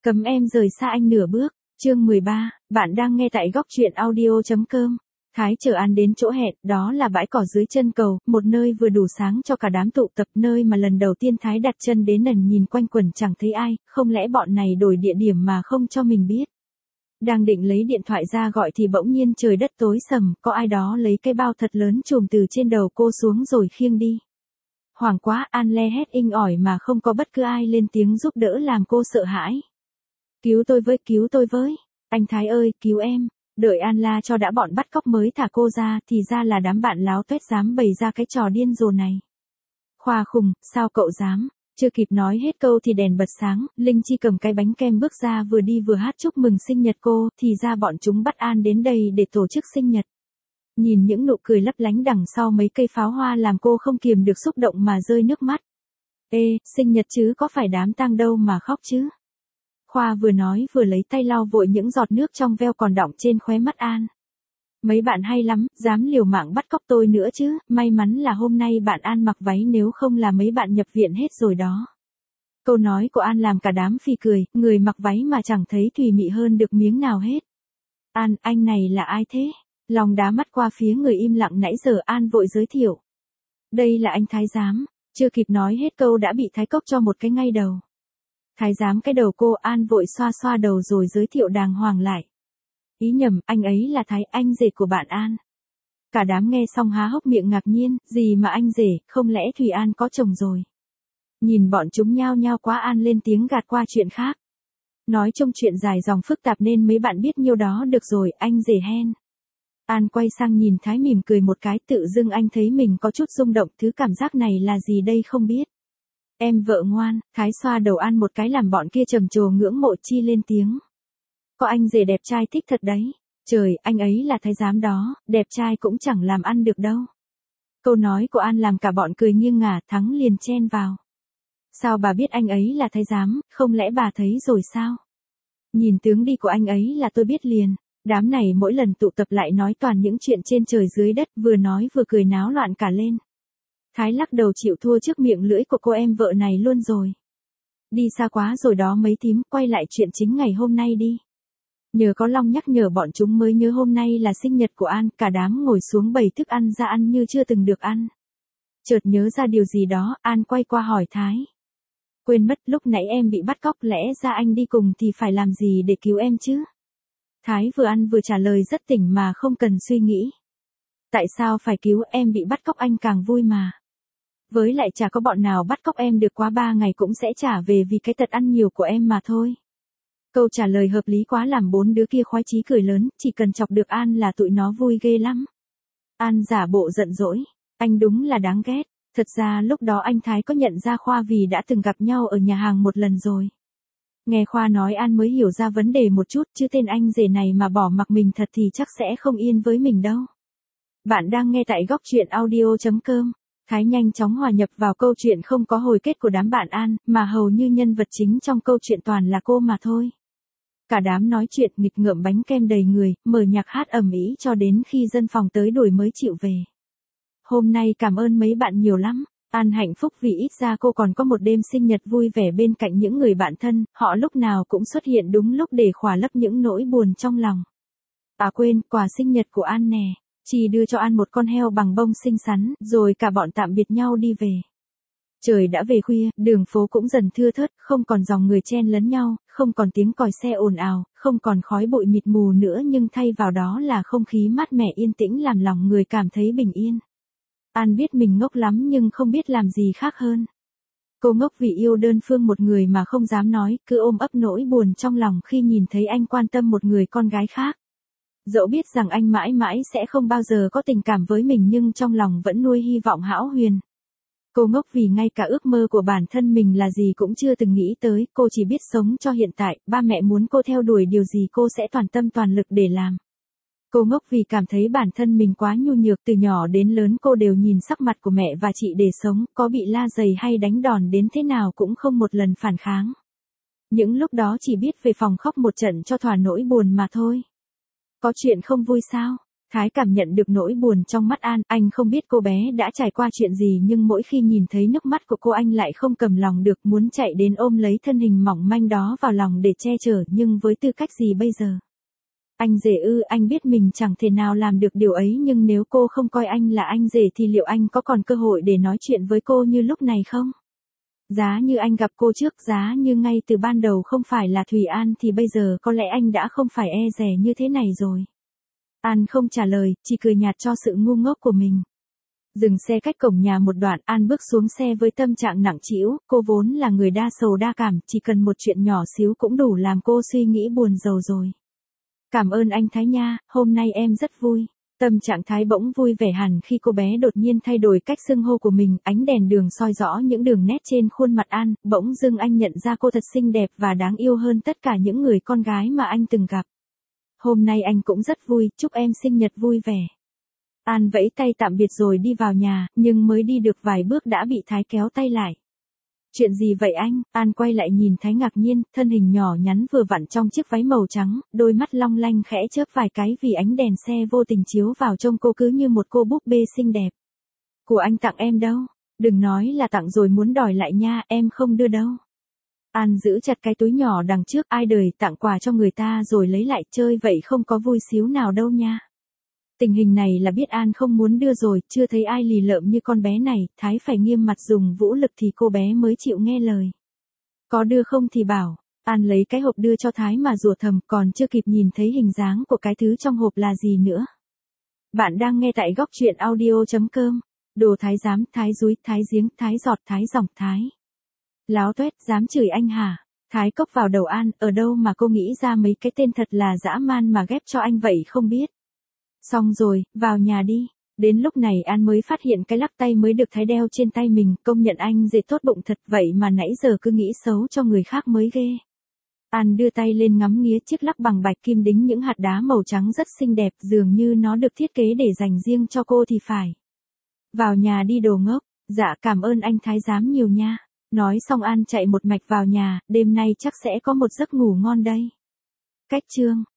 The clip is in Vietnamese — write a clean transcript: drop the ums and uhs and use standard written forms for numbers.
Cấm em rời xa anh nửa bước. Chương 13, bạn đang nghe tại góc truyện audio.com. Thái chở An đến chỗ hẹn, đó là bãi cỏ dưới chân cầu, một nơi vừa đủ sáng cho cả đám tụ tập, nơi mà lần đầu tiên Thái đặt chân đến lần nhìn quanh quẩn chẳng thấy ai, không lẽ bọn này đổi địa điểm mà không cho mình biết. Đang định lấy điện thoại ra gọi thì bỗng nhiên trời đất tối sầm, có ai đó lấy cái bao thật lớn trùm từ trên đầu cô xuống rồi khiêng đi. Hoảng quá, An le hét inh ỏi mà không có bất cứ ai lên tiếng giúp đỡ làm cô sợ hãi. Cứu tôi với, anh Thái ơi, cứu em. Đợi An la cho đã bọn bắt cóc mới thả cô ra thì ra là đám bạn láo tuét dám bày ra cái trò điên rồ này. Khoa khùng, sao cậu dám? Chưa kịp nói hết câu thì đèn bật sáng, Linh Chi cầm cái bánh kem bước ra vừa đi vừa hát chúc mừng sinh nhật cô, thì ra bọn chúng bắt An đến đây để tổ chức sinh nhật. Nhìn những nụ cười lấp lánh đằng sau mấy cây pháo hoa làm cô không kiềm được xúc động mà rơi nước mắt. Ê, sinh nhật chứ có phải đám tang đâu mà khóc chứ? Khoa vừa nói vừa lấy tay lau vội những giọt nước trong veo còn đọng trên khóe mắt An. Mấy bạn hay lắm, dám liều mạng bắt cóc tôi nữa chứ, may mắn là hôm nay bạn An mặc váy nếu không là mấy bạn nhập viện hết rồi đó. Câu nói của An làm cả đám phì cười, người mặc váy mà chẳng thấy thùy mị hơn được miếng nào hết. An, anh này là ai thế? Lòng đá mắt qua phía người im lặng nãy giờ An vội giới thiệu. Đây là anh Thái giám, chưa kịp nói hết câu đã bị Thái cốc cho một cái ngay đầu. Thái giám cái đầu cô, An vội xoa xoa đầu rồi giới thiệu đàng hoàng lại. Ý nhầm, anh ấy là Thái, anh rể của bạn An. Cả đám nghe xong há hốc miệng ngạc nhiên, gì mà anh rể, không lẽ Thùy An có chồng rồi. Nhìn bọn chúng nhao nhao quá An lên tiếng gạt qua chuyện khác. Nói chung chuyện dài dòng phức tạp nên mấy bạn biết nhiêu đó được rồi, anh rể hen. An quay sang nhìn Thái mỉm cười một cái, tự dưng anh thấy mình có chút rung động, thứ cảm giác này là gì đây không biết. Em vợ ngoan, Thái xoa đầu An một cái làm bọn kia trầm trồ ngưỡng mộ chi lên tiếng. Có anh rể đẹp trai thích thật đấy. Trời, anh ấy là Thái giám đó, đẹp trai cũng chẳng làm ăn được đâu. Câu nói của An làm cả bọn cười nghiêng ngả, Thắng liền chen vào. Sao bà biết anh ấy là Thái giám, không lẽ bà thấy rồi sao? Nhìn tướng đi của anh ấy là tôi biết liền. Đám này mỗi lần tụ tập lại nói toàn những chuyện trên trời dưới đất, vừa nói vừa cười náo loạn cả lên. Thái lắc đầu chịu thua trước miệng lưỡi của cô em vợ này luôn rồi. Đi xa quá rồi đó mấy thím, quay lại chuyện chính ngày hôm nay đi. Nhờ có Long nhắc nhở bọn chúng mới nhớ hôm nay là sinh nhật của An, cả đám ngồi xuống bày thức ăn ra ăn như chưa từng được ăn. Chợt nhớ ra điều gì đó, An quay qua hỏi Thái. Quên mất lúc nãy em bị bắt cóc, lẽ ra anh đi cùng thì phải làm gì để cứu em chứ? Thái vừa ăn vừa trả lời rất tỉnh mà không cần suy nghĩ. Tại sao phải cứu, em bị bắt cóc anh càng vui mà. Với lại chả có bọn nào bắt cóc em được quá 3 ngày cũng sẽ trả về vì cái tật ăn nhiều của em mà thôi. Câu trả lời hợp lý quá làm bốn đứa kia khoái chí cười lớn, chỉ cần chọc được An là tụi nó vui ghê lắm. An giả bộ giận dỗi, anh đúng là đáng ghét. Thật ra lúc đó anh Thái có nhận ra Khoa vì đã từng gặp nhau ở nhà hàng một lần rồi. Nghe Khoa nói An mới hiểu ra vấn đề một chút, chứ tên anh rể này mà bỏ mặc mình thật thì chắc sẽ không yên với mình đâu. Bạn đang nghe tại góc truyện audio.com. Thái nhanh chóng hòa nhập vào câu chuyện không có hồi kết của đám bạn An, mà hầu như nhân vật chính trong câu chuyện toàn là cô mà thôi. Cả đám nói chuyện nghịch ngợm bánh kem đầy người, mở nhạc hát ầm ĩ cho đến khi dân phòng tới đuổi mới chịu về. Hôm nay cảm ơn mấy bạn nhiều lắm. An hạnh phúc vì ít ra cô còn có một đêm sinh nhật vui vẻ bên cạnh những người bạn thân, họ lúc nào cũng xuất hiện đúng lúc để khỏa lấp những nỗi buồn trong lòng. À quên, quà sinh nhật của An nè. Chi đưa cho An một con heo bằng bông xinh xắn, rồi cả bọn tạm biệt nhau đi về. Trời đã về khuya, đường phố cũng dần thưa thớt, không còn dòng người chen lấn nhau, không còn tiếng còi xe ồn ào, không còn khói bụi mịt mù nữa nhưng thay vào đó là không khí mát mẻ yên tĩnh làm lòng người cảm thấy bình yên. An biết mình ngốc lắm nhưng không biết làm gì khác hơn. Cô ngốc vì yêu đơn phương một người mà không dám nói, cứ ôm ấp nỗi buồn trong lòng khi nhìn thấy anh quan tâm một người con gái khác. Dẫu biết rằng anh mãi mãi sẽ không bao giờ có tình cảm với mình nhưng trong lòng vẫn nuôi hy vọng hão huyền. Cô ngốc vì ngay cả ước mơ của bản thân mình là gì cũng chưa từng nghĩ tới, cô chỉ biết sống cho hiện tại, ba mẹ muốn cô theo đuổi điều gì cô sẽ toàn tâm toàn lực để làm. Cô ngốc vì cảm thấy bản thân mình quá nhu nhược, từ nhỏ đến lớn cô đều nhìn sắc mặt của mẹ và chị để sống, có bị la giày hay đánh đòn đến thế nào cũng không một lần phản kháng. Những lúc đó chỉ biết về phòng khóc một trận cho thỏa nỗi buồn mà thôi. Có chuyện không vui sao? Thái cảm nhận được nỗi buồn trong mắt An, anh không biết cô bé đã trải qua chuyện gì nhưng mỗi khi nhìn thấy nước mắt của cô anh lại không cầm lòng được muốn chạy đến ôm lấy thân hình mỏng manh đó vào lòng để che chở nhưng với tư cách gì bây giờ? Anh rể ư, anh biết mình chẳng thể nào làm được điều ấy nhưng nếu cô không coi anh là anh rể thì liệu anh có còn cơ hội để nói chuyện với cô như lúc này không? Giá như anh gặp cô trước, giá như ngay từ ban đầu không phải là Thùy An thì bây giờ có lẽ anh đã không phải e dè như thế này rồi. An không trả lời, chỉ cười nhạt cho sự ngu ngốc của mình. Dừng xe cách cổng nhà một đoạn, An bước xuống xe với tâm trạng nặng trĩu, cô vốn là người đa sầu đa cảm, chỉ cần một chuyện nhỏ xíu cũng đủ làm cô suy nghĩ buồn rầu rồi. Cảm ơn anh Thái nha, hôm nay em rất vui. Tâm trạng Thái bỗng vui vẻ hẳn khi cô bé đột nhiên thay đổi cách xưng hô của mình, ánh đèn đường soi rõ những đường nét trên khuôn mặt An, bỗng dưng anh nhận ra cô thật xinh đẹp và đáng yêu hơn tất cả những người con gái mà anh từng gặp. Hôm nay anh cũng rất vui, chúc em sinh nhật vui vẻ. An vẫy tay tạm biệt rồi đi vào nhà, nhưng mới đi được vài bước đã bị Thái kéo tay lại. Chuyện gì vậy anh? An quay lại nhìn Thái ngạc nhiên, thân hình nhỏ nhắn vừa vặn trong chiếc váy màu trắng, đôi mắt long lanh khẽ chớp vài cái vì ánh đèn xe vô tình chiếu vào trông cô cứ như một cô búp bê xinh đẹp. Của anh tặng em đâu? Đừng nói là tặng rồi muốn đòi lại nha, em không đưa đâu. An giữ chặt cái túi nhỏ đằng trước, ai đời tặng quà cho người ta rồi lấy lại chơi vậy không có vui xíu nào đâu nha. Tình hình này là biết An không muốn đưa rồi, chưa thấy ai lì lợm như con bé này, Thái phải nghiêm mặt dùng vũ lực thì cô bé mới chịu nghe lời. Có đưa không thì bảo, An lấy cái hộp đưa cho Thái mà rủa thầm, còn chưa kịp nhìn thấy hình dáng của cái thứ trong hộp là gì nữa. Bạn đang nghe tại góc truyện audio.com, đồ thái giám, thái dúi, thái giếng, thái giọt, thái dòng, thái. Láo tuét, dám chửi anh hả? Thái cốc vào đầu An, ở đâu mà cô nghĩ ra mấy cái tên thật là dã man mà ghép cho anh vậy không biết. Xong rồi, vào nhà đi. Đến lúc này An mới phát hiện cái lắc tay mới được Thái đeo trên tay mình, công nhận anh rể tốt bụng thật vậy mà nãy giờ cứ nghĩ xấu cho người khác mới ghê. An đưa tay lên ngắm nghía chiếc lắc bằng bạch kim đính những hạt đá màu trắng rất xinh đẹp, dường như nó được thiết kế để dành riêng cho cô thì phải. Vào nhà đi đồ ngốc, dạ cảm ơn anh Thái giám nhiều nha. Nói xong An chạy một mạch vào nhà, đêm nay chắc sẽ có một giấc ngủ ngon đây. Cách chương